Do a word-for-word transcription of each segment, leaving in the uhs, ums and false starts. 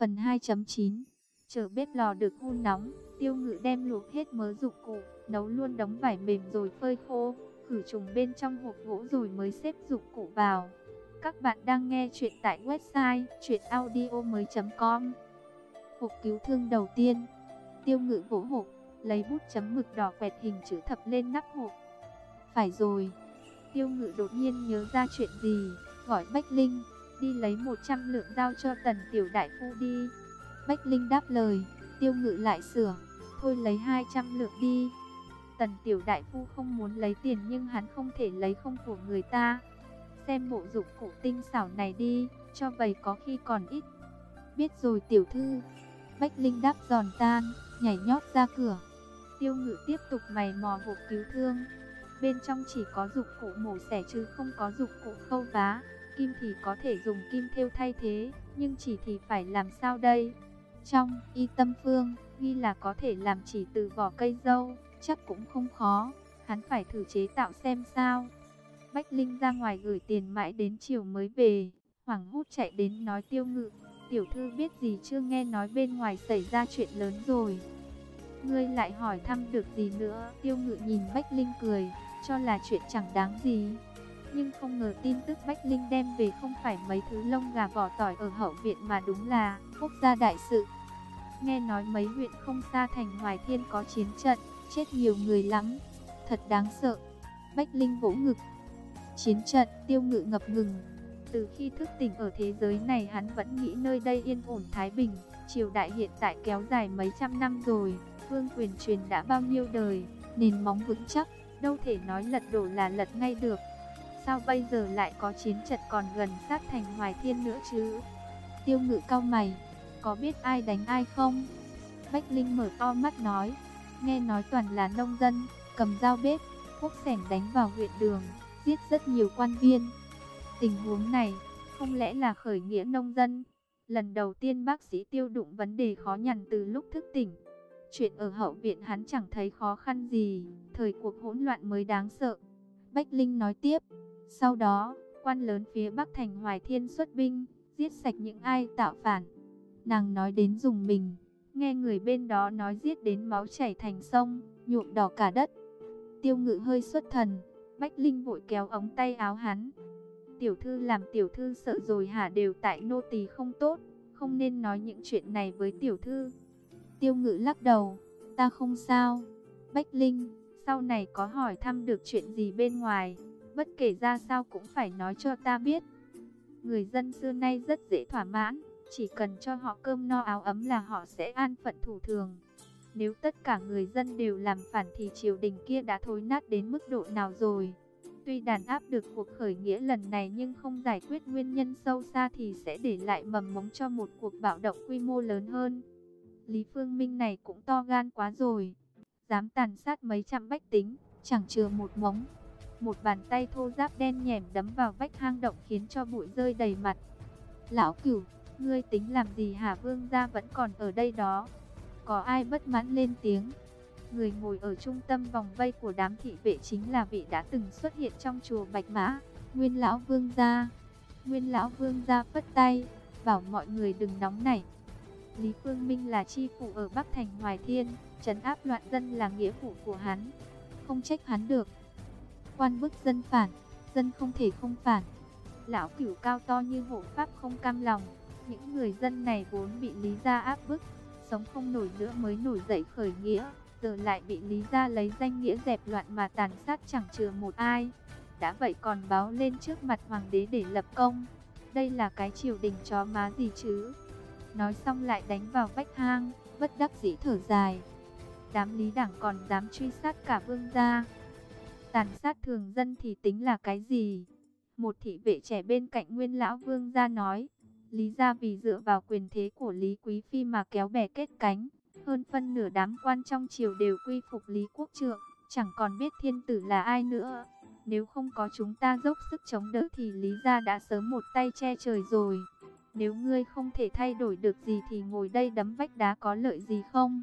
Phần hai chấm chín. Chờ bếp lò được hun nóng, Tiêu Ngự đem luộc hết mớ dụng cụ, nấu luôn đống vải mềm rồi phơi khô, khử trùng bên trong hộp gỗ rồi mới xếp dụng cụ vào. Các bạn đang nghe chuyện tại website truyện audio mới chấm com. Hộp cứu thương đầu tiên. Tiêu Ngự vỗ hộp, lấy bút chấm mực đỏ quẹt hình chữ thập lên nắp hộp. Phải rồi. Tiêu Ngự đột nhiên nhớ ra chuyện gì, gọi Bách Linh, đi lấy một trăm lượng giao cho Tần tiểu đại phu đi. Bách Linh đáp lời, Tiêu Ngự lại sửa, thôi lấy hai trăm lượng đi. Tần tiểu đại phu không muốn lấy tiền nhưng hắn không thể lấy không của người ta. Xem bộ dụng cụ tinh xảo này đi, cho bầy có khi còn ít. Biết rồi tiểu thư. Bách Linh đáp giòn tan, nhảy nhót ra cửa. Tiêu Ngự tiếp tục mày mò hộp cứu thương. Bên trong chỉ có dụng cụ mổ xẻ chứ không có dụng cụ khâu vá. Kim thì có thể dùng kim thêu thay thế, nhưng chỉ thì phải làm sao đây? Trong Y Tâm Phương, ghi là có thể làm chỉ từ vỏ cây dâu, chắc cũng không khó, hắn phải thử chế tạo xem sao. Bách Linh ra ngoài gửi tiền mãi đến chiều mới về, hoảng hốt chạy đến nói Tiêu Ngự, tiểu thư biết gì chưa, nghe nói bên ngoài xảy ra chuyện lớn rồi. Ngươi lại hỏi thăm được gì nữa? Tiêu Ngự nhìn Bách Linh cười, cho là chuyện chẳng đáng gì. Nhưng không ngờ tin tức Bách Linh đem về không phải mấy thứ lông gà vỏ tỏi ở hậu viện mà đúng là quốc gia đại sự. Nghe nói mấy huyện không xa thành Hoài Thiên có chiến trận, chết nhiều người lắm, thật đáng sợ. Bách Linh vỗ ngực. Chiến trận? Tiêu Ngự ngập ngừng. Từ khi thức tỉnh ở thế giới này hắn vẫn nghĩ nơi đây yên ổn thái bình. Triều đại hiện tại kéo dài mấy trăm năm rồi, vương quyền truyền đã bao nhiêu đời, nền móng vững chắc, đâu thể nói lật đổ là lật ngay được. Sao bây giờ lại có chiến trận còn gần sát thành Hoài Thiên nữa chứ? Tiêu Ngự cau mày, có biết ai đánh ai không? Bách Linh mở to mắt nói, nghe nói toàn là nông dân, cầm dao bếp, cuốc xẻng đánh vào huyện đường, giết rất nhiều quan viên. Tình huống này, không lẽ là khởi nghĩa nông dân? Lần đầu tiên bác sĩ Tiêu đụng vấn đề khó nhằn từ lúc thức tỉnh. Chuyện ở hậu viện hắn chẳng thấy khó khăn gì, thời cuộc hỗn loạn mới đáng sợ. Bách Linh nói tiếp, sau đó, quan lớn phía Bắc thành Hoài Thiên xuất binh, giết sạch những ai tạo phản. Nàng nói đến dùng mình, nghe người bên đó nói giết đến máu chảy thành sông, nhuộm đỏ cả đất. Tiêu Ngự hơi xuất thần, Bách Linh vội kéo ống tay áo hắn. Tiểu thư làm tiểu thư sợ rồi hả? Đều tại nô tỳ không tốt, không nên nói những chuyện này với tiểu thư. Tiêu Ngự lắc đầu, ta không sao. Bách Linh, sau này có hỏi thăm được chuyện gì bên ngoài, bất kể ra sao cũng phải nói cho ta biết. Người dân xưa nay rất dễ thỏa mãn, chỉ cần cho họ cơm no áo ấm là họ sẽ an phận thủ thường. Nếu tất cả người dân đều làm phản thì triều đình kia đã thối nát đến mức độ nào rồi. Tuy đàn áp được cuộc khởi nghĩa lần này nhưng không giải quyết nguyên nhân sâu xa thì sẽ để lại mầm mống cho một cuộc bạo động quy mô lớn hơn. Lý Phương Minh này cũng to gan quá rồi, dám tàn sát mấy trăm bách tính, chẳng chừa một mống. Một bàn tay thô ráp đen nhẻm đấm vào vách hang động khiến cho bụi rơi đầy mặt. Lão Cửu, ngươi tính làm gì hả? Vương gia vẫn còn ở đây đó. Có ai bất mãn lên tiếng. Người ngồi ở trung tâm vòng vây của đám thị vệ chính là vị đã từng xuất hiện trong chùa Bạch Mã, Nguyên lão Vương gia. Nguyên lão Vương gia phất tay, bảo mọi người đừng nóng nảy. Lý Phương Minh là chi phủ ở Bắc thành Hoài Thiên, trấn áp loạn dân là nghĩa vụ của hắn, không trách hắn được. Quan bức dân phản, dân không thể không phản. Lão Cửu cao to như hộ pháp không cam lòng. Những người dân này vốn bị Lý gia áp bức, sống không nổi nữa mới nổi dậy khởi nghĩa, giờ lại bị Lý gia lấy danh nghĩa dẹp loạn mà tàn sát chẳng chừa một ai. Đã vậy còn báo lên trước mặt hoàng đế để lập công. Đây là cái triều đình chó má gì chứ? Nói xong lại đánh vào vách hang, bất đắc dĩ thở dài. Đám Lý đảng còn dám truy sát cả Vương gia. Tàn sát thường dân thì tính là cái gì? Một thị vệ trẻ bên cạnh Nguyên lão Vương gia nói, Lý gia vì dựa vào quyền thế của Lý Quý Phi mà kéo bè kết cánh. Hơn phân nửa đám quan trong triều đều quy phục Lý Quốc Trượng, chẳng còn biết thiên tử là ai nữa. Nếu không có chúng ta dốc sức chống đỡ thì Lý gia đã sớm một tay che trời rồi. Nếu ngươi không thể thay đổi được gì thì ngồi đây đấm vách đá có lợi gì không?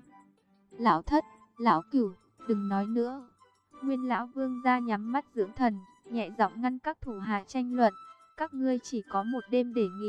Lão Thất, Lão Cửu, đừng nói nữa. Nguyên lão Vương gia nhắm mắt dưỡng thần, nhẹ giọng ngăn các thủ hạ tranh luận. Các ngươi chỉ có một đêm để nghỉ,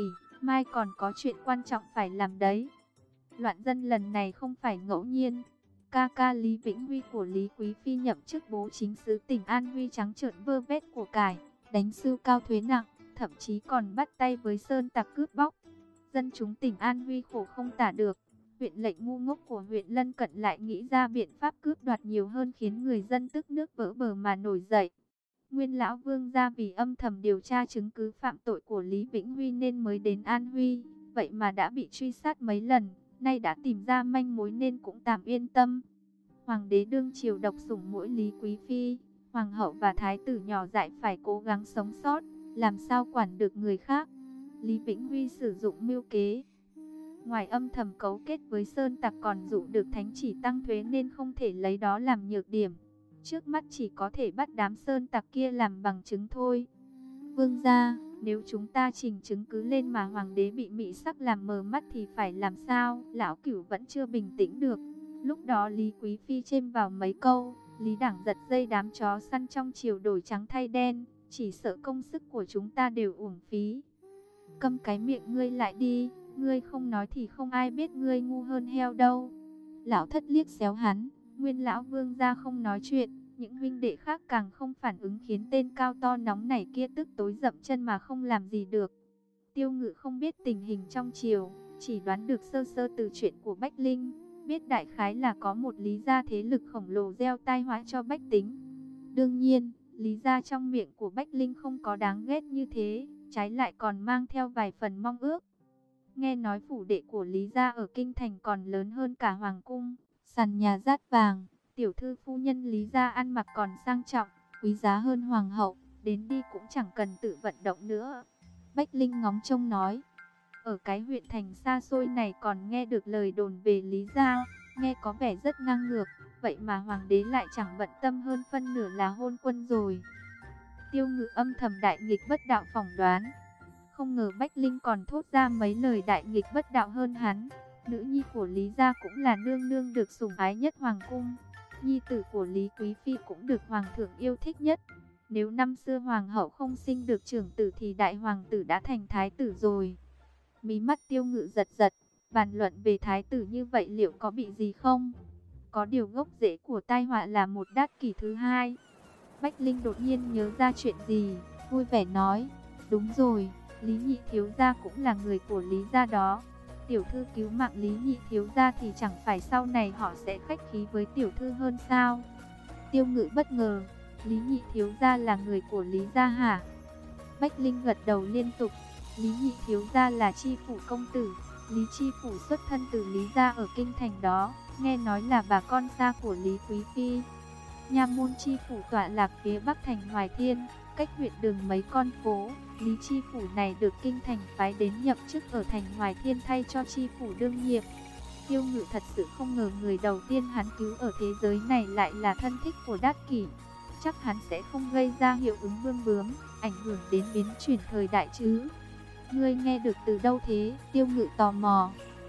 mai còn có chuyện quan trọng phải làm đấy. Loạn dân lần này không phải ngẫu nhiên. Ca ca Lý Vĩnh Huy của Lý Quý Phi nhậm chức bố chính xứ tỉnh An Huy trắng trợn vơ vét của cải, đánh sưu cao thuế nặng, thậm chí còn bắt tay với sơn tặc cướp bóc. Dân chúng tỉnh An Huy khổ không tả được. Huyện lệnh ngu ngốc của huyện lân cận lại nghĩ ra biện pháp cướp đoạt nhiều hơn, khiến người dân tức nước vỡ bờ mà nổi dậy. Nguyên lão Vương gia vì âm thầm điều tra chứng cứ phạm tội của Lý Vĩnh Huy nên mới đến An Huy, vậy mà đã bị truy sát mấy lần, nay đã tìm ra manh mối nên cũng tạm yên tâm. Hoàng đế đương triều độc sủng mỗi Lý Quý Phi, hoàng hậu và thái tử nhỏ dại phải cố gắng sống sót, làm sao quản được người khác. Lý Vĩnh Huy sử dụng mưu kế, ngoài âm thầm cấu kết với sơn tặc còn dụ được thánh chỉ tăng thuế nên không thể lấy đó làm nhược điểm. Trước mắt chỉ có thể bắt đám sơn tặc kia làm bằng chứng thôi. Vương gia, nếu chúng ta trình chứng cứ lên mà hoàng đế bị mị sắc làm mờ mắt thì phải làm sao? Lão Cửu vẫn chưa bình tĩnh được. Lúc đó Lý Quý Phi chêm vào mấy câu, Lý Đảng giật dây đám chó săn trong triều đổi trắng thay đen, chỉ sợ công sức của chúng ta đều uổng phí. Câm cái miệng ngươi lại đi, ngươi không nói thì không ai biết ngươi ngu hơn heo đâu. Lão thất liếc xéo hắn, Nguyên lão Vương gia không nói chuyện, những huynh đệ khác càng không phản ứng, khiến tên cao to nóng nảy kia tức tối dậm chân mà không làm gì được. Tiêu Ngự không biết tình hình trong triều, chỉ đoán được sơ sơ từ chuyện của Bách Linh, biết đại khái là có một Lý gia thế lực khổng lồ gieo tai họa cho bách tính. Đương nhiên, Lý gia trong miệng của Bách Linh không có đáng ghét như thế, trái lại còn mang theo vài phần mong ước. Nghe nói phủ đệ của Lý gia ở kinh thành còn lớn hơn cả hoàng cung, sàn nhà dát vàng, tiểu thư phu nhân Lý gia ăn mặc còn sang trọng, quý giá hơn hoàng hậu, đến đi cũng chẳng cần tự vận động nữa. Bách Linh ngóng trông nói, ở cái huyện thành xa xôi này còn nghe được lời đồn về Lý gia, nghe có vẻ rất ngang ngược, vậy mà hoàng đế lại chẳng bận tâm hơn phân nửa là hôn quân rồi. Tiêu Ngự âm thầm đại nghịch bất đạo phỏng đoán. Không ngờ Bách Linh còn thốt ra mấy lời đại nghịch bất đạo hơn hắn. Nữ nhi của Lý gia cũng là nương nương được sủng ái nhất hoàng cung. Nhi tử của Lý Quý Phi cũng được hoàng thượng yêu thích nhất. Nếu năm xưa hoàng hậu không sinh được trưởng tử thì đại hoàng tử đã thành thái tử rồi. Mí mắt Tiêu Ngự giật giật, bàn luận về thái tử như vậy liệu có bị gì không? Có điều gốc rễ của tai họa là một đát kỷ thứ hai. Bách Linh đột nhiên nhớ ra chuyện gì, vui vẻ nói, đúng rồi, Lý nhị thiếu gia cũng là người của Lý gia đó. Tiểu thư cứu mạng Lý nhị thiếu gia thì chẳng phải sau này họ sẽ khách khí với tiểu thư hơn sao? Tiêu Ngự bất ngờ, Lý nhị thiếu gia là người của Lý gia hả? Bách Linh gật đầu liên tục, Lý nhị thiếu gia là chi phủ công tử, Lý chi phủ xuất thân từ Lý gia ở kinh thành đó, nghe nói là bà con xa của Lý Quý Phi. Nha môn chi phủ tọa lạc phía bắc thành Hoài Thiên, cách huyện đường mấy con phố. Lý chi phủ này được kinh thành phái đến nhậm chức ở thành Hoài Thiên thay cho chi phủ đương nhiệm. Tiêu Ngự thật sự không ngờ người đầu tiên hắn cứu ở thế giới này lại là thân thích của Đát Kỷ. Chắc hắn sẽ không gây ra hiệu ứng bươm bướm, ảnh hưởng đến biến chuyển thời đại chứ. Ngươi nghe được từ đâu thế? Tiêu Ngự tò mò.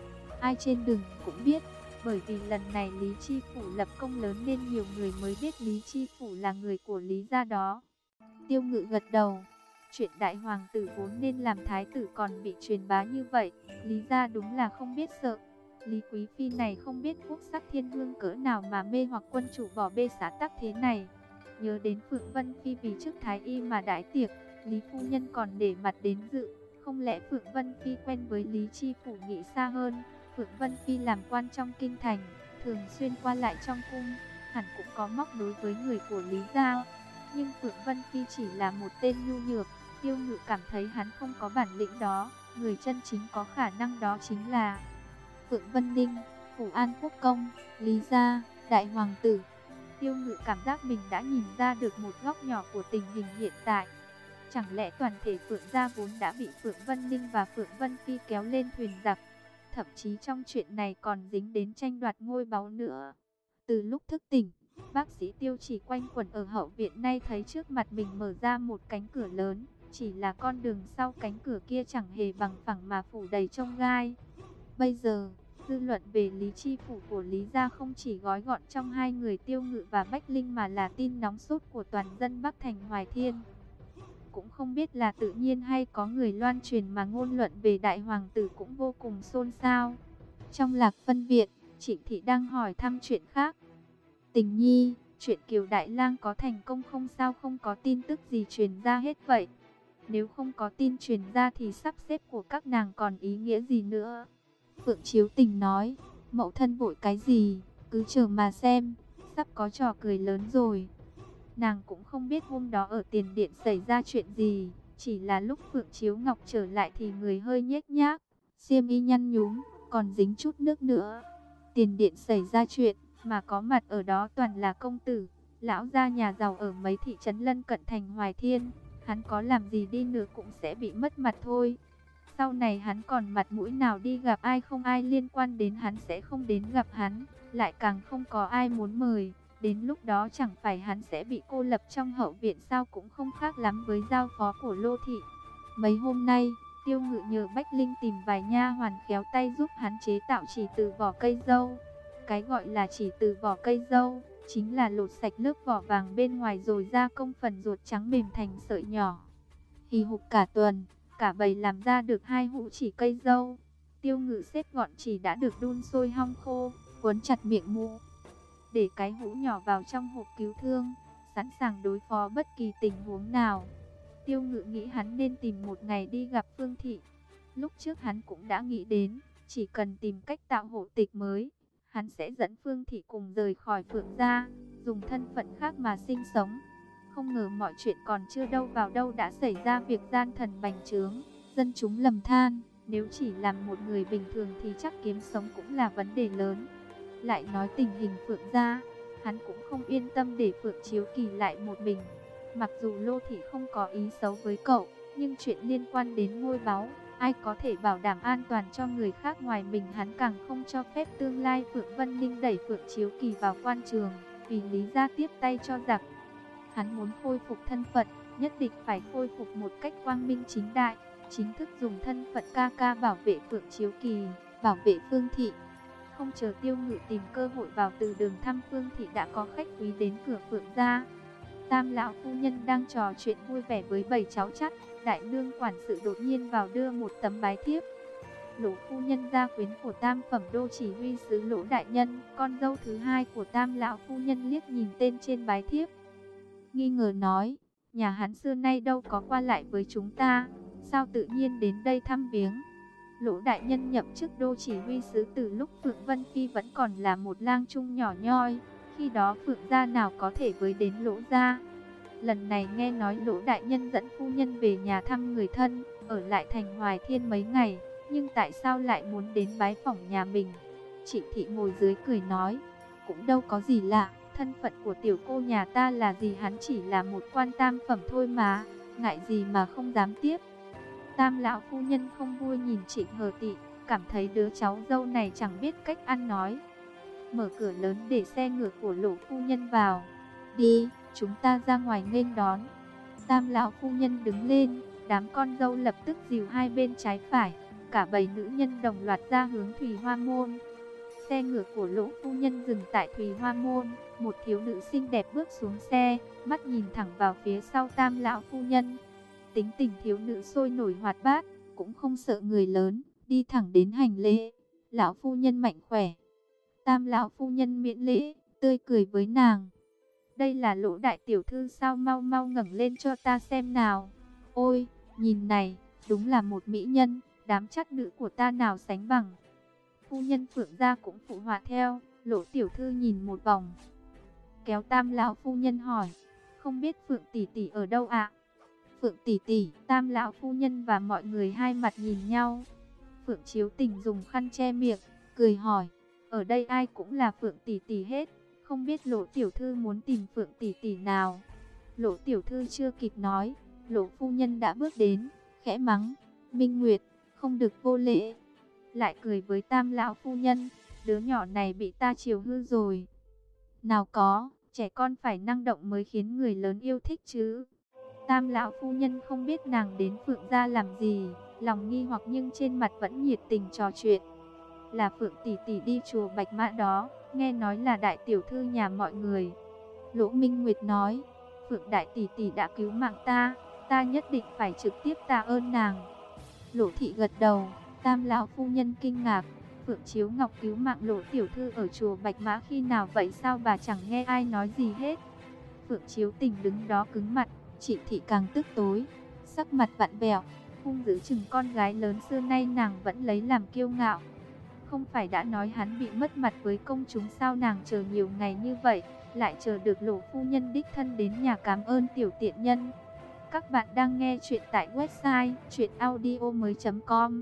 Ai trên đường cũng biết, bởi vì lần này Lý chi phủ lập công lớn nên nhiều người mới biết Lý chi phủ là người của Lý gia đó. Tiêu Ngự gật đầu. Chuyện đại hoàng tử vốn nên làm thái tử còn bị truyền bá như vậy, Lý gia đúng là không biết sợ. Lý Quý Phi này không biết quốc sắc thiên hương cỡ nào mà mê hoặc quân chủ bỏ bê xã tắc thế này. Nhớ đến Phượng Vân Phi vì trước thái y mà đãi tiệc, Lý phu nhân còn để mặt đến dự. Không lẽ Phượng Vân Phi quen với Lý chi phủ nghĩ xa hơn? Phượng Vân Phi làm quan trong kinh thành, thường xuyên qua lại trong cung, hẳn cũng có móc nối với người của Lý gia. Nhưng Phượng Vân Phi chỉ là một tên nhu nhược, Tiêu Ngự cảm thấy hắn không có bản lĩnh đó, người chân chính có khả năng đó chính là Phượng Vân Ninh, Phủ An Quốc Công, Lý gia, đại hoàng tử. Tiêu Ngự cảm giác mình đã nhìn ra được một góc nhỏ của tình hình hiện tại. Chẳng lẽ toàn thể Phượng gia vốn đã bị Phượng Vân Ninh và Phượng Vân Phi kéo lên thuyền giặc? Thậm chí trong chuyện này còn dính đến tranh đoạt ngôi báu nữa. Từ lúc thức tỉnh, bác sĩ Tiêu chỉ quanh quẩn ở hậu viện, nay thấy trước mặt mình mở ra một cánh cửa lớn. Chỉ là con đường sau cánh cửa kia chẳng hề bằng phẳng mà phủ đầy chông gai. Bây giờ, dư luận về Lý chi phủ của Lý gia không chỉ gói gọn trong hai người Tiêu Ngự và Bách Linh mà là tin nóng sốt của toàn dân Bắc thành Hoài Thiên. cũng không biết là tự nhiên hay có người loan truyền mà ngôn luận về đại hoàng tử cũng vô cùng xôn xao. Trong Lạc Phân viện, Trịnh Thị đang hỏi thăm chuyện khác. Tình nhi, chuyện Kiều Đại Lang có thành công không, sao không có tin tức gì truyền ra hết vậy? Nếu không có tin truyền ra thì sắp xếp của các nàng còn ý nghĩa gì nữa? Phượng Chiếu Tình nói, mẫu thân vội cái gì, cứ chờ mà xem, sắp có trò cười lớn rồi. Nàng cũng không biết hôm đó ở tiền điện xảy ra chuyện gì, chỉ là lúc Phượng Chiếu Ngọc trở lại thì người hơi nhếch nhác, xiêm y nhăn nhúm, còn dính chút nước nữa. Tiền điện xảy ra chuyện, mà có mặt ở đó toàn là công tử, lão gia nhà giàu ở mấy thị trấn lân cận thành Hoài Thiên, hắn có làm gì đi nữa cũng sẽ bị mất mặt thôi. Sau này hắn còn mặt mũi nào đi gặp ai, không ai liên quan đến hắn sẽ không đến gặp hắn, lại càng không có ai muốn mời. Đến lúc đó chẳng phải hắn sẽ bị cô lập trong hậu viện sao, cũng không khác lắm với giao phó của Lô thị. Mấy hôm nay, Tiêu Ngự nhờ Bách Linh tìm vài nha hoàn khéo tay giúp hắn chế tạo chỉ từ vỏ cây dâu. Cái gọi là chỉ từ vỏ cây dâu, chính là lột sạch lớp vỏ vàng bên ngoài rồi gia công phần ruột trắng mềm thành sợi nhỏ. Hì hục cả tuần, cả bầy làm ra được hai hũ chỉ cây dâu. Tiêu Ngự xếp gọn chỉ đã được đun sôi hong khô, quấn chặt miệng mũ, để cái hũ nhỏ vào trong hộp cứu thương, sẵn sàng đối phó bất kỳ tình huống nào. Tiêu Ngự nghĩ hắn nên tìm một ngày đi gặp Phương Thị. Lúc trước hắn cũng đã nghĩ đến, chỉ cần tìm cách tạo hộ tịch mới, hắn sẽ dẫn Phương Thị cùng rời khỏi Phượng gia, dùng thân phận khác mà sinh sống. Không ngờ mọi chuyện còn chưa đâu vào đâu đã xảy ra việc gian thần bành trướng, dân chúng lầm than. Nếu chỉ làm một người bình thường thì chắc kiếm sống cũng là vấn đề lớn. Lại nói tình hình Phượng gia, hắn cũng không yên tâm để Phượng Chiếu Kỳ lại một mình. Mặc dù Lô thị không có ý xấu với cậu, nhưng chuyện liên quan đến ngôi báu, ai có thể bảo đảm an toàn cho người khác ngoài mình, hắn càng không cho phép tương lai Phượng Vân Ninh đẩy Phượng Chiếu Kỳ vào quan trường, vì lý ra tiếp tay cho giặc. Hắn muốn khôi phục thân phận, nhất định phải khôi phục một cách quang minh chính đại, chính thức dùng thân phận ca ca bảo vệ Phượng Chiếu Kỳ, bảo vệ Phương Thị. Không chờ Tiêu Ngự tìm cơ hội vào từ đường thăm Phương Thị, đã có khách quý đến cửa Phượng gia. Tam lão phu nhân đang trò chuyện vui vẻ với bầy cháu chắt, đại nương quản sự đột nhiên vào đưa một tấm bái thiếp. Lỗ phu nhân gia quyến của tam phẩm đô chỉ huy sứ Lỗ đại nhân, con dâu thứ hai của Tam lão phu nhân, liếc nhìn tên trên bái thiếp, nghi ngờ nói, nhà hắn xưa nay đâu có qua lại với chúng ta, sao tự nhiên đến đây thăm viếng. Lỗ đại nhân nhậm chức đô chỉ huy sứ từ lúc Phượng Vân Phi vẫn còn là một lang trung nhỏ nhoi, khi đó Phượng gia nào có thể với đến Lỗ gia. Lần này nghe nói Lỗ đại nhân dẫn phu nhân về nhà thăm người thân, ở lại thành Hoài Thiên mấy ngày, nhưng tại sao lại muốn đến bái phỏng nhà mình? Trịnh Thị ngồi dưới cười nói, cũng đâu có gì lạ, thân phận của tiểu cô nhà ta là gì, hắn chỉ là một quan tam phẩm thôi mà, ngại gì mà không dám tiếp. Tam lão phu nhân không vui nhìn Trịnh Hờ Tị, cảm thấy đứa cháu dâu này chẳng biết cách ăn nói. Mở cửa lớn để xe ngựa của Lỗ phu nhân vào. Đi, chúng ta ra ngoài nghênh đón. Tam lão phu nhân đứng lên, đám con dâu lập tức dìu hai bên trái phải, cả bầy nữ nhân đồng loạt ra hướng Thùy Hoa Môn. Xe ngựa của Lỗ phu nhân dừng tại Thùy Hoa Môn, một thiếu nữ xinh đẹp bước xuống xe, mắt nhìn thẳng vào phía sau Tam lão phu nhân. Tính tình thiếu nữ sôi nổi hoạt bát, cũng không sợ người lớn, đi thẳng đến hành lễ. Lão phu nhân mạnh khỏe. Tam lão phu nhân miễn lễ, tươi cười với nàng. Đây là Lỗ đại tiểu thư sao, mau mau ngẩng lên cho ta xem nào. Ôi, nhìn này, đúng là một mỹ nhân, đám chắt nữ của ta nào sánh bằng. Phu nhân Phượng gia cũng phụ họa theo. Lỗ tiểu thư nhìn một vòng, kéo Tam lão phu nhân hỏi, không biết Phượng tỷ tỷ ở đâu ạ? Phượng tỷ tỷ, Tam lão phu nhân và mọi người hai mặt nhìn nhau. Phượng Chiếu Tình dùng khăn che miệng, cười hỏi, ở đây ai cũng là Phượng tỷ tỷ hết, không biết Lỗ tiểu thư muốn tìm Phượng tỷ tỷ nào? Lỗ tiểu thư chưa kịp nói, Lỗ phu nhân đã bước đến, khẽ mắng, Minh Nguyệt, không được vô lễ. Lại cười với Tam lão phu nhân, đứa nhỏ này bị ta chiều hư rồi. Nào có, trẻ con phải năng động mới khiến người lớn yêu thích chứ. Tam lão phu nhân không biết nàng đến Phượng gia làm gì, lòng nghi hoặc nhưng trên mặt vẫn nhiệt tình trò chuyện. Là Phượng tỷ tỷ đi chùa Bạch Mã đó, nghe nói là đại tiểu thư nhà mọi người. Lỗ Minh Nguyệt nói, Phượng đại tỷ tỷ đã cứu mạng ta, ta ta nhất định phải trực tiếp tạ ơn nàng. Lỗ thị gật đầu. Tam lão phu nhân kinh ngạc, Phượng Chiếu Ngọc cứu mạng Lỗ tiểu thư ở chùa Bạch Mã khi nào vậy, sao bà chẳng nghe ai nói gì hết? Phượng Chiếu Tình đứng đó cứng mặt, Trịnh thị càng tức tối, sắc mặt vặn vẹo, hung dữ chừng con gái lớn xưa nay nàng vẫn lấy làm kiêu ngạo. Không phải đã nói hắn bị mất mặt với công chúng sao, nàng chờ nhiều ngày như vậy, lại chờ được Lỗ phu nhân đích thân đến nhà cảm ơn tiểu tiện nhân. Các bạn đang nghe chuyện tại website truyện audio mới chấm com.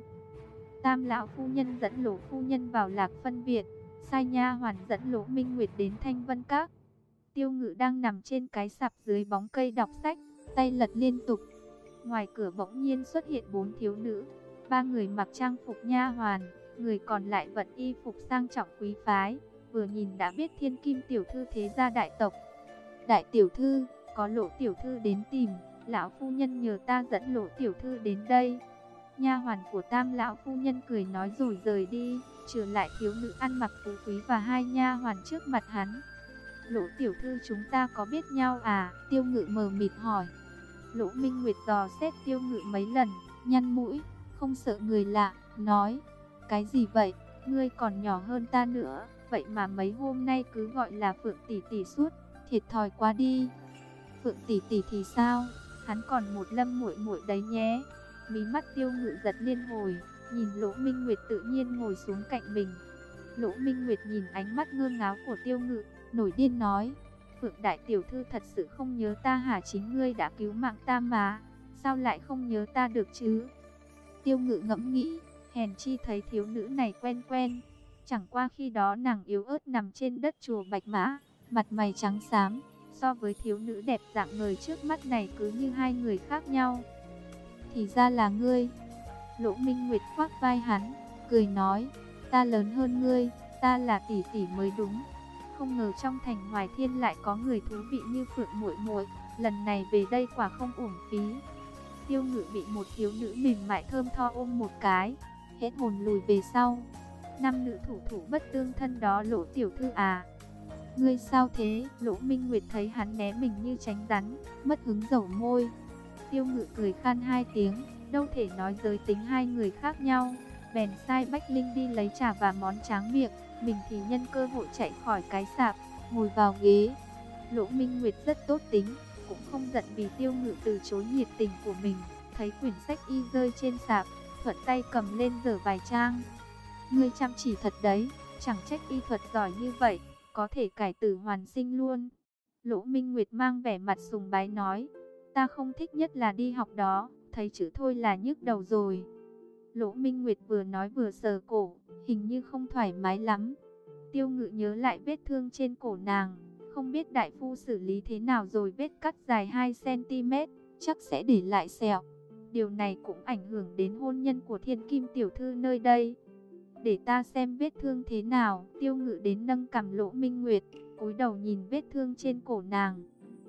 Tam lão phu nhân dẫn Lỗ phu nhân vào Lạc Phân viện, sai nha hoàn dẫn Lỗ Minh Nguyệt đến Thanh Vân Các. Tiêu Ngự đang nằm trên cái sạp dưới bóng cây đọc sách, tay lật liên tục. Ngoài cửa bỗng nhiên xuất hiện bốn thiếu nữ, ba người mặc trang phục nha hoàn, người còn lại vận y phục sang trọng quý phái, vừa nhìn đã biết thiên kim tiểu thư thế gia đại tộc. Đại tiểu thư, có Lỗ tiểu thư đến tìm, lão phu nhân nhờ ta dẫn Lỗ tiểu thư đến đây. Nha hoàn của Tam lão phu nhân cười nói rồi rời đi, trừ lại thiếu nữ ăn mặc phú quý và hai nha hoàn trước mặt hắn. Lỗ tiểu thư chúng ta có biết nhau à? Tiêu Ngự mờ mịt hỏi. Lỗ Minh Nguyệt dò xét Tiêu Ngự mấy lần, nhăn mũi, không sợ người lạ, nói: cái gì vậy? Ngươi còn nhỏ hơn ta nữa, vậy mà mấy hôm nay cứ gọi là Phượng tỷ tỷ suốt, thiệt thòi quá đi. Phượng tỷ tỷ thì sao? Hắn còn một Lâm muội muội đấy nhé. Mí mắt Tiêu Ngự giật liên hồi, nhìn Lỗ Minh Nguyệt tự nhiên ngồi xuống cạnh mình. Lỗ Minh Nguyệt nhìn ánh mắt ngơ ngáo của Tiêu Ngự, nổi điên nói: Phượng đại tiểu thư thật sự không nhớ ta hả? Chính ngươi đã cứu mạng ta mà, sao lại không nhớ ta được chứ? Tiêu Ngự ngẫm nghĩ, hèn chi thấy thiếu nữ này quen quen, chẳng qua khi đó nàng yếu ớt nằm trên đất chùa Bạch Mã, mặt mày trắng xám, so với thiếu nữ đẹp dạng người trước mắt này cứ như hai người khác nhau. Thì ra là ngươi. Lỗ Minh Nguyệt khoác vai hắn, cười nói: ta lớn hơn ngươi, ta là tỷ tỷ mới đúng. Không ngờ trong thành Hoài Thiên lại có người thú vị như Phượng muội muội, lần này về đây quả không uổng phí. Tiêu Ngự bị một thiếu nữ mềm mại thơm tho ôm một cái, hết hồn lùi về sau. Năm nữ thủ thủ bất tương thân đó, Lỗ tiểu thư à? Ngươi sao thế? Lỗ Minh Nguyệt thấy hắn né mình như tránh rắn, mất hứng dẩu môi. Tiêu Ngự cười khan hai tiếng, đâu thể nói giới tính hai người khác nhau, bèn sai Bách Linh đi lấy trà và món tráng miệng, mình thì nhân cơ hội chạy khỏi cái sạp, ngồi vào ghế. Lỗ Minh Nguyệt rất tốt tính, cũng không giận vì Tiêu Ngự từ chối nhiệt tình của mình, thấy quyển sách y rơi trên sạp, thuận tay cầm lên dở vài trang. Ngươi chăm chỉ thật đấy, chẳng trách y thuật giỏi như vậy, có thể cải tử hoàn sinh luôn. Lỗ Minh Nguyệt mang vẻ mặt sùng bái nói: ta không thích nhất là đi học đó, thấy chữ thôi là nhức đầu rồi. Lỗ Minh Nguyệt vừa nói vừa sờ cổ, hình như không thoải mái lắm. Tiêu Ngự nhớ lại vết thương trên cổ nàng, không biết đại phu xử lý thế nào rồi, vết cắt dài hai xăng ti mét, chắc sẽ để lại sẹo. Điều này cũng ảnh hưởng đến hôn nhân của Thiên Kim tiểu thư nơi đây. Để ta xem vết thương thế nào. Tiêu Ngự đến nâng cằm Lỗ Minh Nguyệt, cúi đầu nhìn vết thương trên cổ nàng.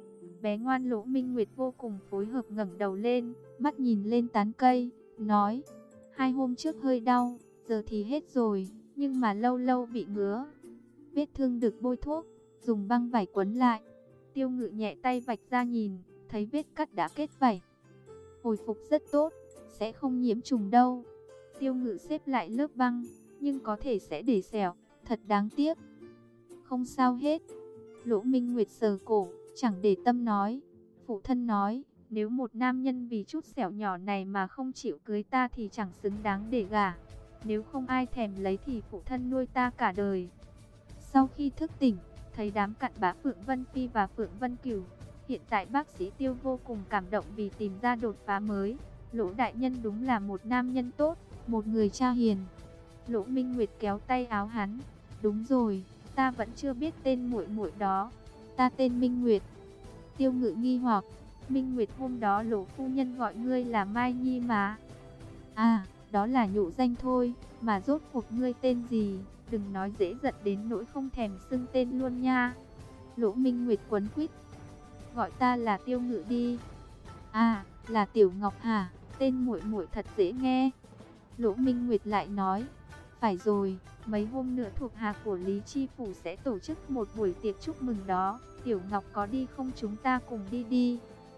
Bé ngoan. Lỗ Minh Nguyệt vô cùng phối hợp, ngẩng đầu lên, mắt nhìn lên tán cây, nói: hai hôm trước hơi đau, giờ thì hết rồi, nhưng mà lâu lâu bị ngứa. Vết thương được bôi thuốc, dùng băng vải quấn lại. Tiêu Ngự nhẹ tay vạch ra nhìn, thấy vết cắt đã kết vảy, hồi phục rất tốt, sẽ không nhiễm trùng đâu. Tiêu Ngự xếp lại lớp băng, nhưng có thể sẽ để sẹo, thật đáng tiếc. Không sao hết. Lỗ Minh Nguyệt sờ cổ, chẳng để tâm nói: phụ thân nói, nếu một nam nhân vì chút sẹo nhỏ này mà không chịu cưới ta thì chẳng xứng đáng để gả. Nếu không ai thèm lấy thì phụ thân nuôi ta cả đời. Sau khi thức tỉnh, thấy đám cặn bã Phượng Vân Phi và Phượng Vân Cửu, hiện tại bác sĩ Tiêu vô cùng cảm động vì tìm ra đột phá mới. Lỗ đại nhân đúng là một nam nhân tốt, một người cha hiền. Lỗ Minh Nguyệt kéo tay áo hắn: đúng rồi, ta vẫn chưa biết tên muội muội đó. Ta tên Minh Nguyệt. Tiêu Ngự nghi hoặc: Minh Nguyệt hôm đó Lỗ phu nhân gọi ngươi là Mai Nhi mà. À, đó là nhụ danh thôi, mà rốt cuộc ngươi tên gì? Đừng nói dễ giận đến nỗi không thèm xưng tên luôn nha. Lỗ Minh Nguyệt quấn quýt: gọi ta là Tiêu Ngự đi. À, là Tiểu Ngọc hả? Tên muội muội thật dễ nghe. Lỗ Minh Nguyệt lại nói: phải rồi, mấy hôm nữa thuộc hạ của Lý Chi Phủ sẽ tổ chức một buổi tiệc chúc mừng đó. Tiểu Ngọc có đi không? Chúng ta cùng đi đi.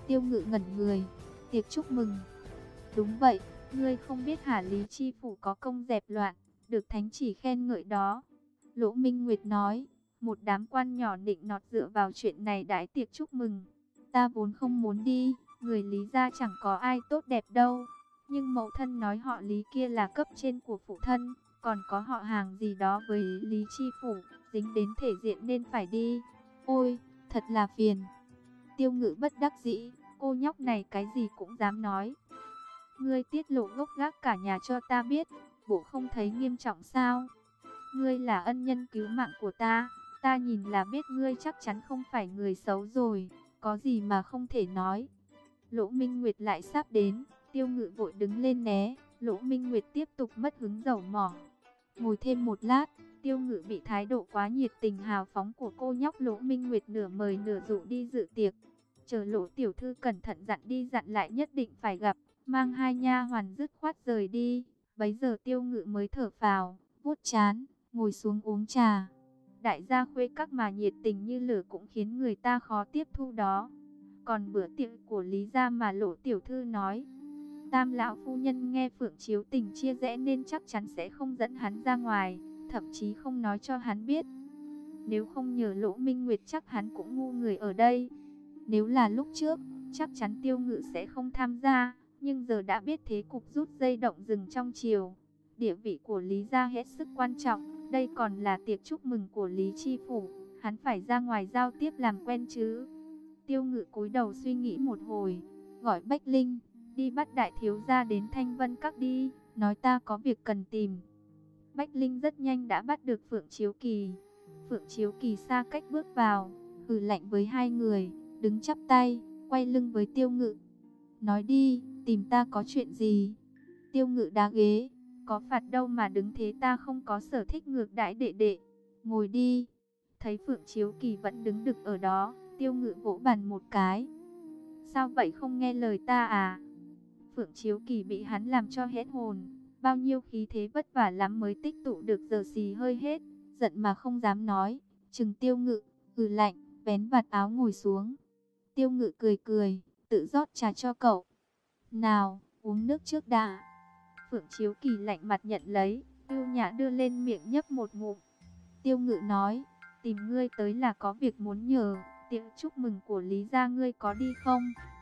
Tiêu Ngự ngẩn người. Tiệc chúc mừng? Đúng vậy, ngươi không biết hả, Lý Chi Phủ có công dẹp loạn, được thánh chỉ khen ngợi đó. Lỗ Minh Nguyệt nói, một đám quan nhỏ nịnh nọt dựa vào chuyện này đãi tiệc chúc mừng. Ta vốn không muốn đi, người Lý gia chẳng có ai tốt đẹp đâu. Nhưng mẫu thân nói họ Lý kia là cấp trên của phụ thân, còn có họ hàng gì đó với Lý Chi Phủ, dính đến thể diện nên phải đi. Ôi, thật là phiền. Tiêu Ngự bất đắc dĩ, cô nhóc này cái gì cũng dám nói. Ngươi tiết lộ gốc gác cả nhà cho ta biết, bộ không thấy nghiêm trọng sao? Ngươi là ân nhân cứu mạng của ta, ta nhìn là biết ngươi chắc chắn không phải người xấu rồi, có gì mà không thể nói. Lỗ Minh Nguyệt lại sắp đến, Tiêu Ngự vội đứng lên né, Lỗ Minh Nguyệt tiếp tục mất hứng dầu mỏ. Ngồi thêm một lát, Tiêu Ngự bị thái độ quá nhiệt tình hào phóng của cô nhóc Lỗ Minh Nguyệt nửa mời nửa dụ đi dự tiệc. Chờ Lỗ tiểu thư cẩn thận dặn đi dặn lại nhất định phải gặp, mang hai nha hoàn dứt khoát rời đi. Bấy giờ Tiêu Ngự mới thở phào, vuốt trán, ngồi xuống uống trà. Đại gia khuê các mà nhiệt tình như lửa cũng khiến người ta khó tiếp thu đó. Còn bữa tiệc của Lý gia mà Lỗ tiểu thư nói, Tam lão phu nhân nghe Phượng Chiếu Tình chia rẽ nên chắc chắn sẽ không dẫn hắn ra ngoài, thậm chí không nói cho hắn biết. Nếu không nhờ Lỗ Minh Nguyệt chắc hắn cũng ngu người ở đây. Nếu là lúc trước, chắc chắn Tiêu Ngự sẽ không tham gia, nhưng giờ đã biết thế cục rút dây động rừng trong triều. Địa vị của Lý gia hết sức quan trọng, đây còn là tiệc chúc mừng của Lý Chi Phủ, hắn phải ra ngoài giao tiếp làm quen chứ. Tiêu Ngự cúi đầu suy nghĩ một hồi, gọi Bách Linh, đi bắt đại thiếu gia đến Thanh Vân Các đi, nói ta có việc cần tìm. Bách Linh rất nhanh đã bắt được Phượng Chiếu Kỳ. Phượng Chiếu Kỳ xa cách bước vào, hừ lạnh với hai người, đứng chắp tay, quay lưng với Tiêu Ngự. Nói đi, tìm ta có chuyện gì? Tiêu Ngự đá ghế, có phạt đâu mà đứng thế, ta không có sở thích ngược đãi đệ đệ. Ngồi đi. Thấy Phượng Chiếu Kỳ vẫn đứng đực ở đó, Tiêu Ngự vỗ bàn một cái. Sao vậy, không nghe lời ta à? Phượng Chiếu Kỳ bị hắn làm cho hết hồn. Bao nhiêu khí thế vất vả lắm mới tích tụ được giờ xì hơi hết. Giận mà không dám nói. Trừng Tiêu Ngự, hừ lạnh, vén vạt áo ngồi xuống. Tiêu Ngự cười cười, tự rót trà cho cậu. Nào, uống nước trước đã. Phượng Chiếu Kỳ lạnh mặt nhận lấy, ưu nhã đưa lên miệng nhấp một ngụm. Tiêu Ngự nói, tìm ngươi tới là có việc muốn nhờ, tiệc chúc mừng của Lý gia ngươi có đi không?